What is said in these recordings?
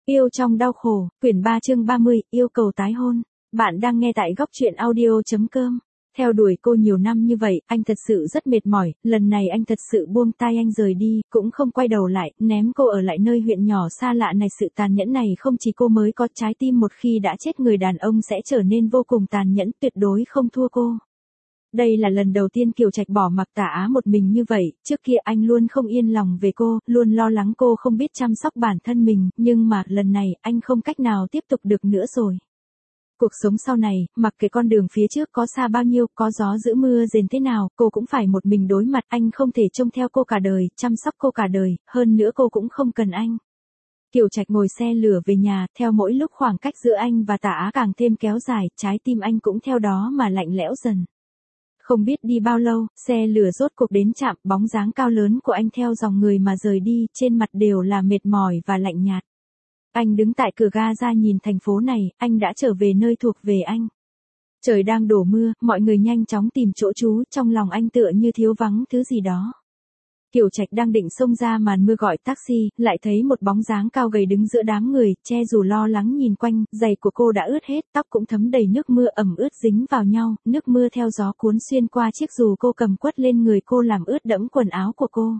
Yêu trong đau khổ, quyển 3 chương 30, yêu cầu tái hôn. Bạn đang nghe tại góc truyện audio.com. Theo đuổi cô nhiều năm như vậy, anh thật sự rất mệt mỏi, lần này anh thật sự buông tay anh rời đi, cũng không quay đầu lại, ném cô ở lại nơi huyện nhỏ xa lạ này. Sự tàn nhẫn này không chỉ cô mới có, trái tim một khi đã chết người đàn ông sẽ trở nên vô cùng tàn nhẫn, tuyệt đối không thua cô. Đây là lần đầu tiên Kiều Trạch bỏ mặc Tả Á một mình như vậy, trước kia anh luôn không yên lòng về cô, luôn lo lắng cô không biết chăm sóc bản thân mình, nhưng mà lần này anh không cách nào tiếp tục được nữa rồi. Cuộc sống sau này, mặc kệ con đường phía trước có xa bao nhiêu, có gió giữ mưa rền thế nào, cô cũng phải một mình đối mặt, anh không thể trông theo cô cả đời, chăm sóc cô cả đời, hơn nữa cô cũng không cần anh. Kiều Trạch ngồi xe lửa về nhà, theo mỗi lúc khoảng cách giữa anh và Tả Á càng thêm kéo dài, trái tim anh cũng theo đó mà lạnh lẽo dần. Không biết đi bao lâu, xe lửa rốt cuộc đến trạm, bóng dáng cao lớn của anh theo dòng người mà rời đi, trên mặt đều là mệt mỏi và lạnh nhạt. Anh đứng tại cửa ga ra nhìn thành phố này, anh đã trở về nơi thuộc về anh. Trời đang đổ mưa, mọi người nhanh chóng tìm chỗ trú, trong lòng anh tựa như thiếu vắng thứ gì đó. Kiều Trạch đang định xông ra màn mưa gọi taxi, lại thấy một bóng dáng cao gầy đứng giữa đám người, che dù lo lắng nhìn quanh, giày của cô đã ướt hết, tóc cũng thấm đầy nước mưa ẩm ướt dính vào nhau, nước mưa theo gió cuốn xuyên qua chiếc dù cô cầm quất lên người cô làm ướt đẫm quần áo của cô.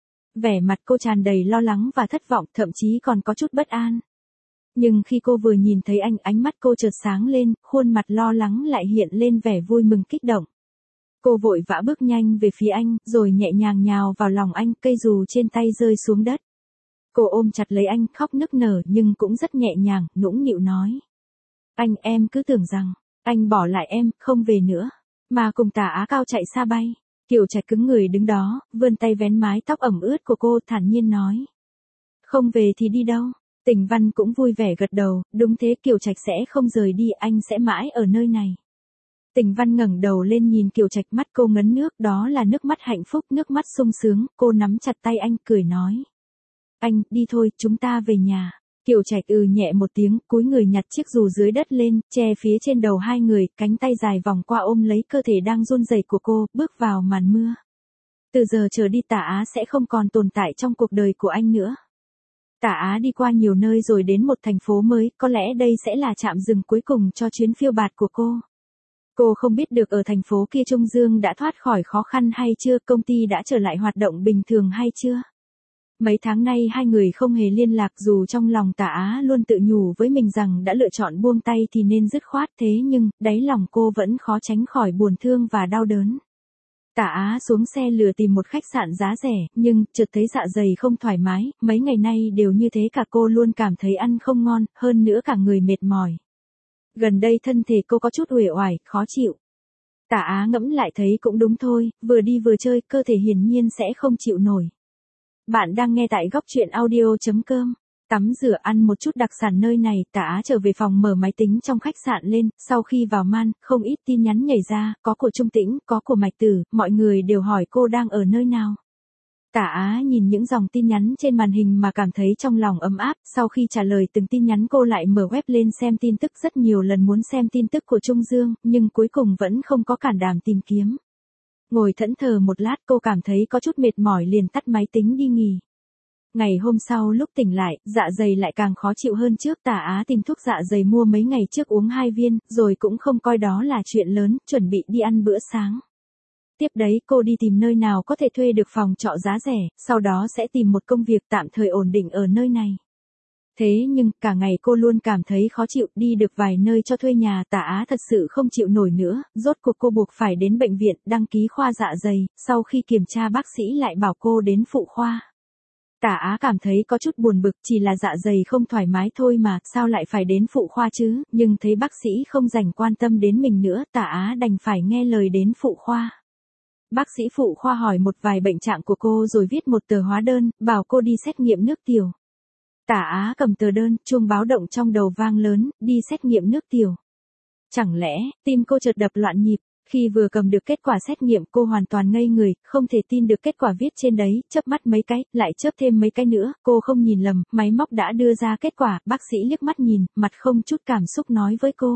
Vẻ mặt cô tràn đầy lo lắng và thất vọng, thậm chí còn có chút bất an. Nhưng khi cô vừa nhìn thấy anh, ánh mắt cô chợt sáng lên, khuôn mặt lo lắng lại hiện lên vẻ vui mừng kích động. Cô vội vã bước nhanh về phía anh, rồi nhẹ nhàng nhào vào lòng anh, cây dù trên tay rơi xuống đất. Cô ôm chặt lấy anh, khóc nức nở nhưng cũng rất nhẹ nhàng, nũng nịu nói. Anh, em cứ tưởng rằng, anh bỏ lại em, không về nữa, mà cùng Tả Á cao chạy xa bay. Kiều Trạch cứng người đứng đó, vươn tay vén mái tóc ẩm ướt của cô, thản nhiên nói. Không về thì đi đâu? Tình Văn cũng vui vẻ gật đầu, đúng thế, Kiều Trạch sẽ không rời đi, anh sẽ mãi ở nơi này. Tình Văn ngẩng đầu lên nhìn Kiều Trạch, mắt cô ngấn nước, đó là nước mắt hạnh phúc, nước mắt sung sướng, cô nắm chặt tay anh, cười nói. Anh, đi thôi, chúng ta về nhà. Kiều Trạch nhẹ một tiếng, cúi người nhặt chiếc dù dưới đất lên, che phía trên đầu hai người, cánh tay dài vòng qua ôm lấy cơ thể đang run rẩy của cô, bước vào màn mưa. Từ giờ trở đi Tả Á sẽ không còn tồn tại trong cuộc đời của anh nữa. Tả Á đi qua nhiều nơi rồi đến một thành phố mới, có lẽ đây sẽ là trạm dừng cuối cùng cho chuyến phiêu bạt của cô. Cô không biết được ở thành phố kia Trung Dương đã thoát khỏi khó khăn hay chưa, công ty đã trở lại hoạt động bình thường hay chưa. Mấy tháng nay hai người không hề liên lạc, dù trong lòng Tả Á luôn tự nhủ với mình rằng đã lựa chọn buông tay thì nên dứt khoát, thế nhưng, đáy lòng cô vẫn khó tránh khỏi buồn thương và đau đớn. Tả Á xuống xe lửa tìm một khách sạn giá rẻ, nhưng chợt thấy dạ dày không thoải mái, mấy ngày nay đều như thế cả, cô luôn cảm thấy ăn không ngon, hơn nữa cả người mệt mỏi. Gần đây thân thể cô có chút uể oải, khó chịu. Tả Á ngẫm lại thấy cũng đúng thôi, vừa đi vừa chơi, cơ thể hiển nhiên sẽ không chịu nổi. Bạn đang nghe tại góc truyện audio.com. Tắm rửa ăn một chút đặc sản nơi này, Tả Á trở về phòng mở máy tính trong khách sạn lên, sau khi vào man, không ít tin nhắn nhảy ra, có của Trung Tĩnh, có của Mạch Tử, mọi người đều hỏi cô đang ở nơi nào. Tả Á nhìn những dòng tin nhắn trên màn hình mà cảm thấy trong lòng ấm áp, sau khi trả lời từng tin nhắn cô lại mở web lên xem tin tức, rất nhiều lần muốn xem tin tức của Trung Dương, nhưng cuối cùng vẫn không có can đảm tìm kiếm. Ngồi thẫn thờ một lát cô cảm thấy có chút mệt mỏi liền tắt máy tính đi nghỉ. Ngày hôm sau lúc tỉnh lại, dạ dày lại càng khó chịu hơn trước, Tả Á tìm thuốc dạ dày mua mấy ngày trước uống 2 viên, rồi cũng không coi đó là chuyện lớn, chuẩn bị đi ăn bữa sáng. Tiếp đấy cô đi tìm nơi nào có thể thuê được phòng trọ giá rẻ, sau đó sẽ tìm một công việc tạm thời ổn định ở nơi này. Thế nhưng, cả ngày cô luôn cảm thấy khó chịu, đi được vài nơi cho thuê nhà, Tả Á thật sự không chịu nổi nữa, rốt cuộc cô buộc phải đến bệnh viện, đăng ký khoa dạ dày, sau khi kiểm tra bác sĩ lại bảo cô đến phụ khoa. Tả Á cảm thấy có chút buồn bực, chỉ là dạ dày không thoải mái thôi mà, sao lại phải đến phụ khoa chứ, nhưng thấy bác sĩ không dành quan tâm đến mình nữa, Tả Á đành phải nghe lời đến phụ khoa. Bác sĩ phụ khoa hỏi một vài bệnh trạng của cô rồi viết một tờ hóa đơn, bảo cô đi xét nghiệm nước tiểu. Tả Á cầm tờ đơn, chuông báo động trong đầu vang lớn, đi xét nghiệm nước tiểu. Chẳng lẽ, tim cô chợt đập loạn nhịp, khi vừa cầm được kết quả xét nghiệm cô hoàn toàn ngây người, không thể tin được kết quả viết trên đấy, chớp mắt mấy cái, lại chớp thêm mấy cái nữa, cô không nhìn lầm, máy móc đã đưa ra kết quả, bác sĩ liếc mắt nhìn, mặt không chút cảm xúc nói với cô.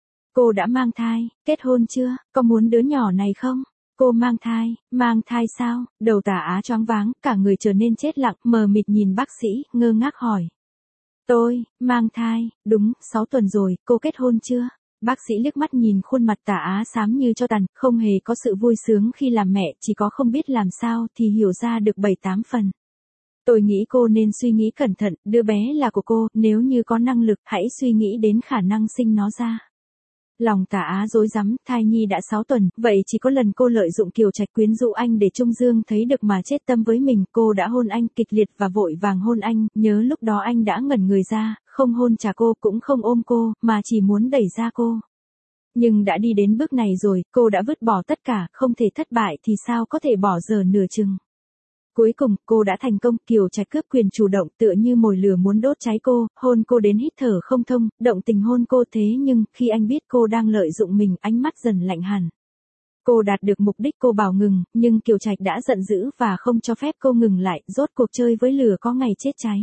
Cô đã mang thai, kết hôn chưa, có muốn đứa nhỏ này không? Cô mang thai sao? Đầu Tả Á choáng váng, cả người trở nên chết lặng, mờ mịt nhìn bác sĩ, ngơ ngác hỏi. Tôi, mang thai, đúng, 6 tuần rồi, cô kết hôn chưa? Bác sĩ liếc mắt nhìn khuôn mặt Tả Á xám như cho tàn, không hề có sự vui sướng khi làm mẹ, chỉ có không biết làm sao thì hiểu ra được 7-8 phần. Tôi nghĩ cô nên suy nghĩ cẩn thận, đứa bé là của cô, nếu như có năng lực, hãy suy nghĩ đến khả năng sinh nó ra. Lòng Tả Á rối rắm, thai nhi đã 6 tuần, vậy chỉ có lần cô lợi dụng Kiều Trạch quyến rũ anh để Trung Dương thấy được mà chết tâm với mình, cô đã hôn anh kịch liệt và vội vàng hôn anh, nhớ lúc đó anh đã ngẩn người ra, không hôn chà cô cũng không ôm cô, mà chỉ muốn đẩy ra cô. Nhưng đã đi đến bước này rồi, cô đã vứt bỏ tất cả, không thể thất bại thì sao có thể bỏ dở nửa chừng. Cuối cùng, cô đã thành công, Kiều Trạch cướp quyền chủ động tựa như mồi lửa muốn đốt cháy cô, hôn cô đến hít thở không thông, động tình hôn cô thế nhưng, khi anh biết cô đang lợi dụng mình, ánh mắt dần lạnh hẳn. Cô đạt được mục đích cô bảo ngừng, nhưng Kiều Trạch đã giận dữ và không cho phép cô ngừng lại, rốt cuộc chơi với lửa có ngày chết cháy.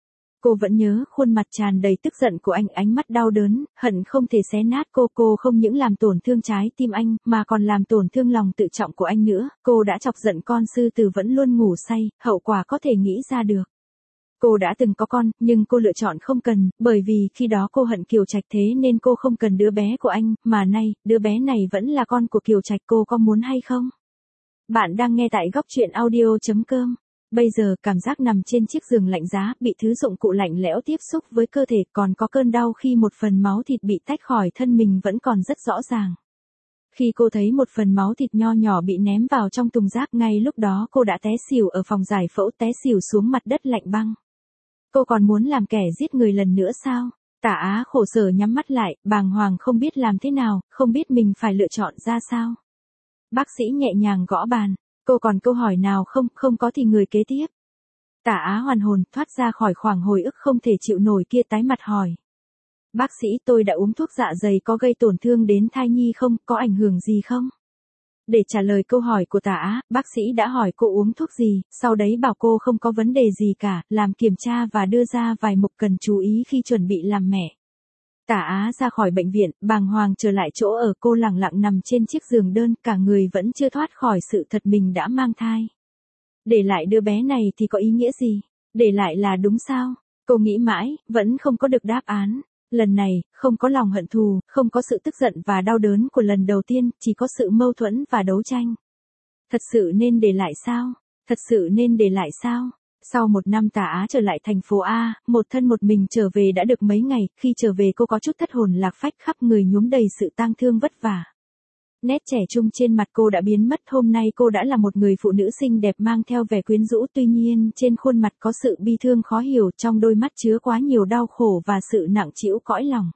Cô vẫn nhớ khuôn mặt tràn đầy tức giận của anh, ánh mắt đau đớn, hận không thể xé nát cô không những làm tổn thương trái tim anh, mà còn làm tổn thương lòng tự trọng của anh nữa, cô đã chọc giận con sư tử vẫn luôn ngủ say, hậu quả có thể nghĩ ra được. Cô đã từng có con, nhưng cô lựa chọn không cần, bởi vì khi đó cô hận Kiều Trạch thế nên cô không cần đứa bé của anh, mà nay, đứa bé này vẫn là con của Kiều Trạch, cô có muốn hay không? Bạn đang nghe tại góc truyện audio.com. Bây giờ cảm giác nằm trên chiếc giường lạnh giá, bị thứ dụng cụ lạnh lẽo tiếp xúc với cơ thể, còn có cơn đau khi một phần máu thịt bị tách khỏi thân mình vẫn còn rất rõ ràng. Khi cô thấy một phần máu thịt nho nhỏ bị ném vào trong thùng rác, ngay lúc đó cô đã té xỉu ở phòng giải phẫu, té xỉu xuống mặt đất lạnh băng. Cô còn muốn làm kẻ giết người lần nữa sao? Tả Á khổ sở nhắm mắt lại, bàng hoàng không biết làm thế nào, không biết mình phải lựa chọn ra sao. Bác sĩ nhẹ nhàng gõ bàn. Cô còn câu hỏi nào không? Không có thì người kế tiếp. Tả Á hoàn hồn, thoát ra khỏi khoảng hồi ức không thể chịu nổi kia, tái mặt hỏi. Bác sĩ, tôi đã uống thuốc dạ dày, có gây tổn thương đến thai nhi không? Có ảnh hưởng gì không? Để trả lời câu hỏi của Tả Á, bác sĩ đã hỏi cô uống thuốc gì, sau đấy bảo cô không có vấn đề gì cả, làm kiểm tra và đưa ra vài mục cần chú ý khi chuẩn bị làm mẹ. Tả Á ra khỏi bệnh viện, bàng hoàng trở lại chỗ ở, cô lẳng lặng nằm trên chiếc giường đơn, cả người vẫn chưa thoát khỏi sự thật mình đã mang thai. Để lại đứa bé này thì có ý nghĩa gì? Để lại là đúng sao? Cô nghĩ mãi, vẫn không có được đáp án. Lần này, không có lòng hận thù, không có sự tức giận và đau đớn của lần đầu tiên, chỉ có sự mâu thuẫn và đấu tranh. Thật sự nên để lại sao? Thật sự nên để lại sao? Sau 1 năm Tả Á trở lại thành phố A, một thân một mình trở về đã được mấy ngày, khi trở về cô có chút thất hồn lạc phách, khắp người nhuốm đầy sự tang thương vất vả. Nét trẻ trung trên mặt cô đã biến mất, hôm nay cô đã là một người phụ nữ xinh đẹp mang theo vẻ quyến rũ, tuy nhiên trên khuôn mặt có sự bi thương khó hiểu, trong đôi mắt chứa quá nhiều đau khổ và sự nặng trĩu cõi lòng.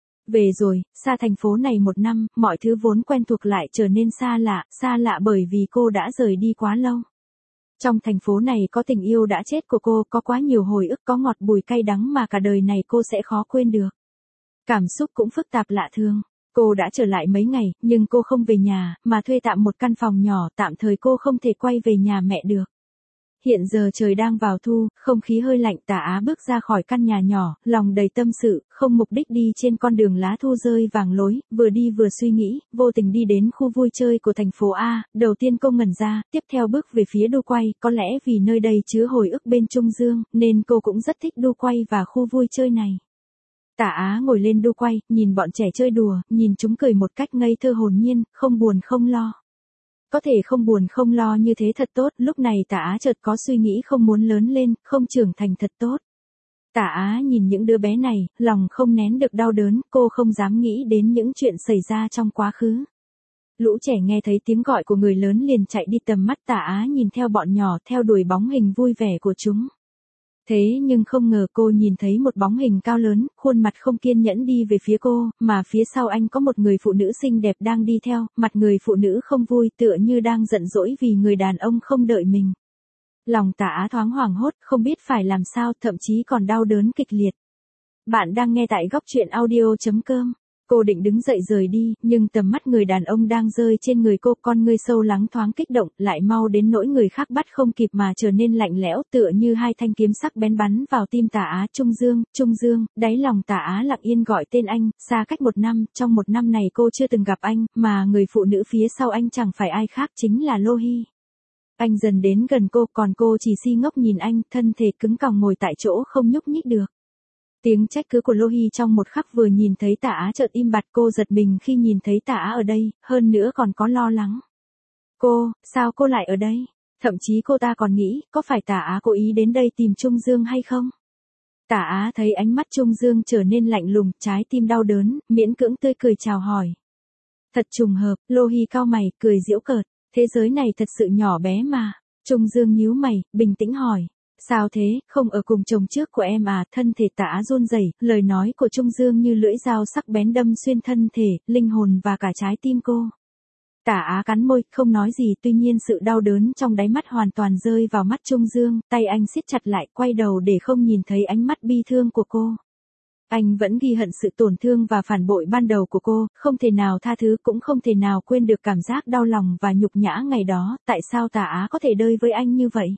Về rồi, xa thành phố này 1 năm, mọi thứ vốn quen thuộc lại trở nên xa lạ bởi vì cô đã rời đi quá lâu. Trong thành phố này có tình yêu đã chết của cô, có quá nhiều hồi ức, có ngọt bùi cay đắng mà cả đời này cô sẽ khó quên được. Cảm xúc cũng phức tạp lạ thường. Cô đã trở lại mấy ngày, nhưng cô không về nhà, mà thuê tạm một căn phòng nhỏ, tạm thời cô không thể quay về nhà mẹ được. Hiện giờ trời đang vào thu, không khí hơi lạnh, Tả Á bước ra khỏi căn nhà nhỏ, lòng đầy tâm sự, không mục đích đi trên con đường lá thu rơi vàng lối, vừa đi vừa suy nghĩ, vô tình đi đến khu vui chơi của thành phố A, đầu tiên cô ngẩn ra, tiếp theo bước về phía đu quay, có lẽ vì nơi đây chứa hồi ức bên Trung Dương, nên cô cũng rất thích đu quay và khu vui chơi này. Tả Á ngồi lên đu quay, nhìn bọn trẻ chơi đùa, nhìn chúng cười một cách ngây thơ hồn nhiên, không buồn không lo. Có thể không buồn không lo như thế thật tốt, lúc này Tả Á chợt có suy nghĩ không muốn lớn lên, không trưởng thành thật tốt. Tả Á nhìn những đứa bé này, lòng không nén được đau đớn, cô không dám nghĩ đến những chuyện xảy ra trong quá khứ. Lũ trẻ nghe thấy tiếng gọi của người lớn liền chạy đi, tầm mắt Tả Á nhìn theo bọn nhỏ, theo đuổi bóng hình vui vẻ của chúng. Thế nhưng không ngờ cô nhìn thấy một bóng hình cao lớn, khuôn mặt không kiên nhẫn đi về phía cô, mà phía sau anh có một người phụ nữ xinh đẹp đang đi theo, mặt người phụ nữ không vui, tựa như đang giận dỗi vì người đàn ông không đợi mình. Lòng Tả Á thoáng hoảng hốt, không biết phải làm sao, thậm chí còn đau đớn kịch liệt. Bạn đang nghe tại góc truyện audio.com. Cô định đứng dậy rời đi, nhưng tầm mắt người đàn ông đang rơi trên người cô, con ngươi sâu lắng thoáng kích động, lại mau đến nỗi người khác bắt không kịp mà trở nên lạnh lẽo, tựa như hai thanh kiếm sắc bén bắn vào tim Tả Á. Trung Dương, đáy lòng Tả Á lặng yên gọi tên anh, xa cách 1 năm, trong 1 năm này cô chưa từng gặp anh, mà người phụ nữ phía sau anh chẳng phải ai khác chính là Lô Hy. Anh dần đến gần cô, còn cô chỉ si ngốc nhìn anh, thân thể cứng còng ngồi tại chỗ không nhúc nhích được. Tiếng trách cứ của Lô Hy trong một khắc vừa nhìn thấy Tả Á chợt im bặt, cô giật mình khi nhìn thấy Tả Á ở đây, hơn nữa còn có lo lắng. Sao cô lại ở đây? Thậm chí cô ta còn nghĩ, có phải Tả Á cố ý đến đây tìm Trung Dương hay không? Tả Á thấy ánh mắt Trung Dương trở nên lạnh lùng, trái tim đau đớn, miễn cưỡng tươi cười chào hỏi. Thật trùng hợp, Lô Hy cau mày, cười giễu cợt, thế giới này thật sự nhỏ bé mà. Trung Dương nhíu mày, bình tĩnh hỏi. Sao thế, không ở cùng chồng trước của em à? Thân thể Tả Á run rẩy, lời nói của Trung Dương như lưỡi dao sắc bén đâm xuyên thân thể, linh hồn và cả trái tim cô. Tả Á cắn môi, không nói gì, tuy nhiên sự đau đớn trong đáy mắt hoàn toàn rơi vào mắt Trung Dương, tay anh siết chặt lại, quay đầu để không nhìn thấy ánh mắt bi thương của cô. Anh vẫn ghi hận sự tổn thương và phản bội ban đầu của cô, không thể nào tha thứ cũng không thể nào quên được cảm giác đau lòng và nhục nhã ngày đó, tại sao Tả Á có thể đời với anh như vậy?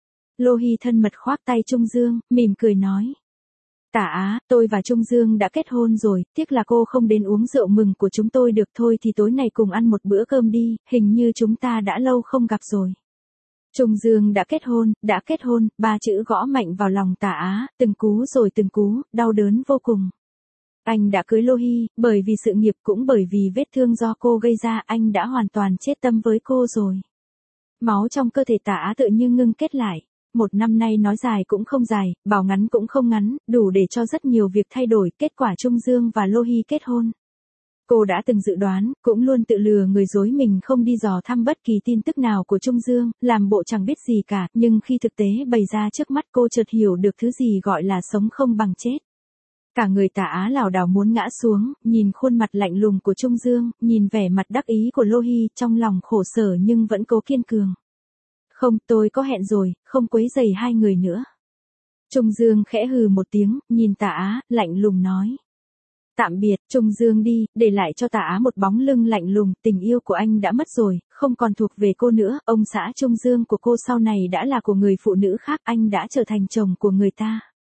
Lô Hy thân mật khoác tay Trung Dương, mỉm cười nói. Tả Á, tôi và Trung Dương đã kết hôn rồi, tiếc là cô không đến uống rượu mừng của chúng tôi được, thôi thì tối nay cùng ăn một bữa cơm đi, hình như chúng ta đã lâu không gặp rồi. Trung Dương đã kết hôn, ba chữ gõ mạnh vào lòng Tả Á, từng cú rồi từng cú, đau đớn vô cùng. Anh đã cưới Lô Hy, bởi vì sự nghiệp cũng bởi vì vết thương do cô gây ra, anh đã hoàn toàn chết tâm với cô rồi. Máu trong cơ thể Tả Á tự như ngưng kết lại. Một năm nay nói dài cũng không dài, bảo ngắn cũng không ngắn, đủ để cho rất nhiều việc thay đổi, kết quả Trung Dương và Lô Hy kết hôn. Cô đã từng dự đoán, cũng luôn tự lừa người dối mình không đi dò thăm bất kỳ tin tức nào của Trung Dương, làm bộ chẳng biết gì cả, nhưng khi thực tế bày ra trước mắt cô chợt hiểu được thứ gì gọi là sống không bằng chết. Cả người Tả Á lảo đảo muốn ngã xuống, nhìn khuôn mặt lạnh lùng của Trung Dương, nhìn vẻ mặt đắc ý của Lô Hy, trong lòng khổ sở nhưng vẫn cố kiên cường. Không, tôi có hẹn rồi, không quấy rầy hai người nữa. Trung Dương khẽ hừ một tiếng, nhìn Tả Á, lạnh lùng nói. Tạm biệt, Trung Dương đi, để lại cho Tả Á một bóng lưng lạnh lùng, tình yêu của anh đã mất rồi, không còn thuộc về cô nữa, ông xã Trung Dương của cô sau này đã là của người phụ nữ khác, anh đã trở thành chồng của người ta.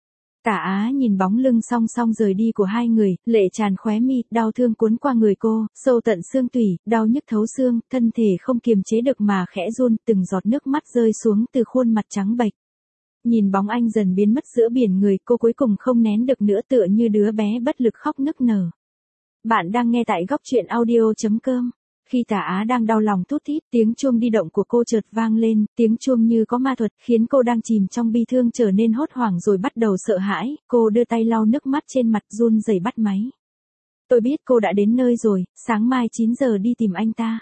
Tả Á nhìn bóng lưng song song rời đi của hai người, lệ tràn khóe mi, đau thương cuốn qua người cô, sâu tận xương tủy, đau nhức thấu xương, thân thể không kiềm chế được mà khẽ run, từng giọt nước mắt rơi xuống từ khuôn mặt trắng bệch. Nhìn bóng anh dần biến mất giữa biển người, cô cuối cùng không nén được nữa, tựa như đứa bé bất lực khóc nức nở. Bạn đang nghe tại góc truyện audio.com. Khi Tả Á đang đau lòng thút thít, tiếng chuông di động của cô chợt vang lên, tiếng chuông như có ma thuật, khiến cô đang chìm trong bi thương trở nên hốt hoảng rồi bắt đầu sợ hãi, cô đưa tay lau nước mắt trên mặt, run rẩy bắt máy. Tôi biết cô đã đến nơi rồi, sáng mai 9 giờ đi tìm anh ta.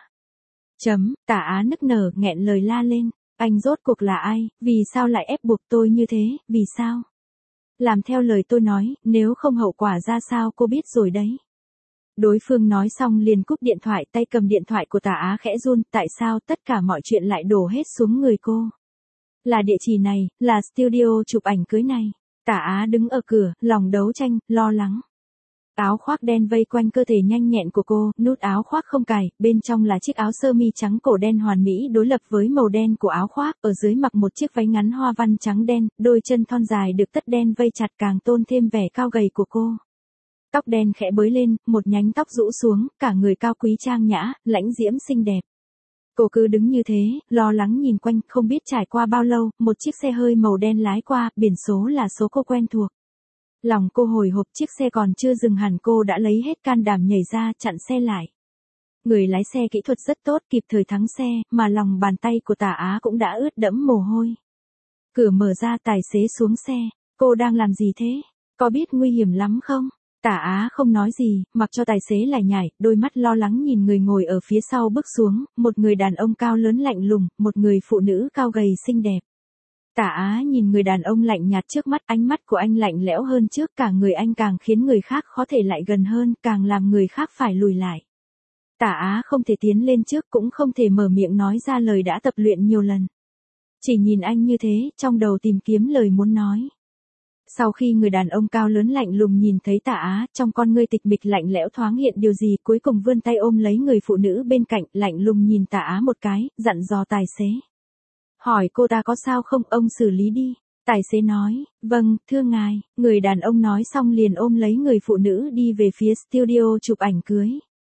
Tả Á nức nở, nghẹn lời la lên, anh rốt cuộc là ai, vì sao lại ép buộc tôi như thế, vì sao? Làm theo lời tôi nói, nếu không hậu quả ra sao cô biết rồi đấy. Đối phương nói xong liền cúp điện thoại, tay cầm điện thoại của Tả Á khẽ run, tại sao tất cả mọi chuyện lại đổ hết xuống người cô? Là địa chỉ này, là studio chụp ảnh cưới này. Tả Á đứng ở cửa, lòng đấu tranh, lo lắng. Áo khoác đen vây quanh cơ thể nhanh nhẹn của cô, nút áo khoác không cài, bên trong là chiếc áo sơ mi trắng cổ đen hoàn mỹ đối lập với màu đen của áo khoác, ở dưới mặc một chiếc váy ngắn hoa văn trắng đen, đôi chân thon dài được tất đen vây chặt càng tôn thêm vẻ cao gầy của cô. Tóc đen khẽ bới lên, một nhánh tóc rũ xuống, cả người cao quý trang nhã, lãnh diễm xinh đẹp. Cô cứ đứng như thế, lo lắng nhìn quanh, không biết trải qua bao lâu, một chiếc xe hơi màu đen lái qua, biển số là số cô quen thuộc. Lòng cô hồi hộp, chiếc xe còn chưa dừng hẳn cô đã lấy hết can đảm nhảy ra, chặn xe lại. Người lái xe kỹ thuật rất tốt, kịp thời thắng xe, mà lòng bàn tay của Tả Á cũng đã ướt đẫm mồ hôi. Cửa mở ra, tài xế xuống xe. Cô đang làm gì thế? Có biết nguy hiểm lắm không? Tả Á không nói gì, mặc cho tài xế lải nhải, đôi mắt lo lắng nhìn người ngồi ở phía sau bước xuống, một người đàn ông cao lớn lạnh lùng, một người phụ nữ cao gầy xinh đẹp. Tả Á nhìn người đàn ông lạnh nhạt trước mắt, ánh mắt của anh lạnh lẽo hơn trước, cả người anh càng khiến người khác khó thể lại gần hơn, càng làm người khác phải lùi lại. Tả Á không thể tiến lên trước, cũng không thể mở miệng nói ra lời đã tập luyện nhiều lần. Chỉ nhìn anh như thế, trong đầu tìm kiếm lời muốn nói. Sau khi người đàn ông cao lớn lạnh lùng nhìn thấy Tả Á, trong con ngươi tịch mịch lạnh lẽo thoáng hiện điều gì, cuối cùng vươn tay ôm lấy người phụ nữ bên cạnh, lạnh lùng nhìn Tả Á một cái, dặn dò tài xế. Hỏi cô ta có sao không, ông xử lý đi. Tài xế nói, vâng, thưa ngài. Người đàn ông nói xong liền ôm lấy người phụ nữ đi về phía studio chụp ảnh cưới.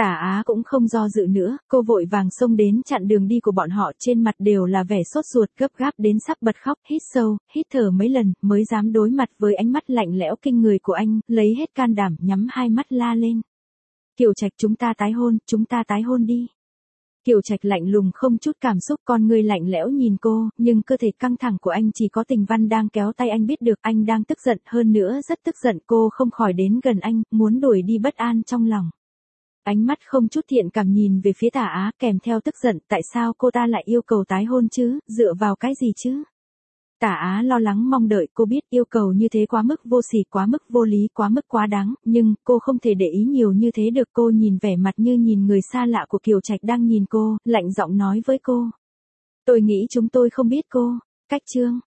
Tả Á cũng không do dự nữa, cô vội vàng xông đến chặn đường đi của bọn họ, trên mặt đều là vẻ sốt ruột gấp gáp đến sắp bật khóc, hít sâu, hít thở mấy lần, mới dám đối mặt với ánh mắt lạnh lẽo kinh người của anh, lấy hết can đảm nhắm hai mắt la lên. Kiều Trạch, chúng ta tái hôn đi. Kiều Trạch lạnh lùng không chút cảm xúc, con ngươi lạnh lẽo nhìn cô, nhưng cơ thể căng thẳng của anh chỉ có Tình Văn đang kéo tay anh biết được anh đang tức giận, hơn nữa rất tức giận, cô không khỏi đến gần anh, muốn đuổi đi bất an trong lòng. Ánh mắt không chút thiện cảm nhìn về phía Tả Á, kèm theo tức giận, tại sao cô ta lại yêu cầu tái hôn chứ, dựa vào cái gì chứ? Tả Á lo lắng mong đợi, cô biết yêu cầu như thế quá mức vô sỉ, quá mức vô lý, quá mức quá đáng, nhưng cô không thể để ý nhiều như thế được. Cô nhìn vẻ mặt như nhìn người xa lạ của Kiều Trạch đang nhìn cô, lạnh giọng nói với cô. Tôi nghĩ chúng tôi không biết cô. Cách chương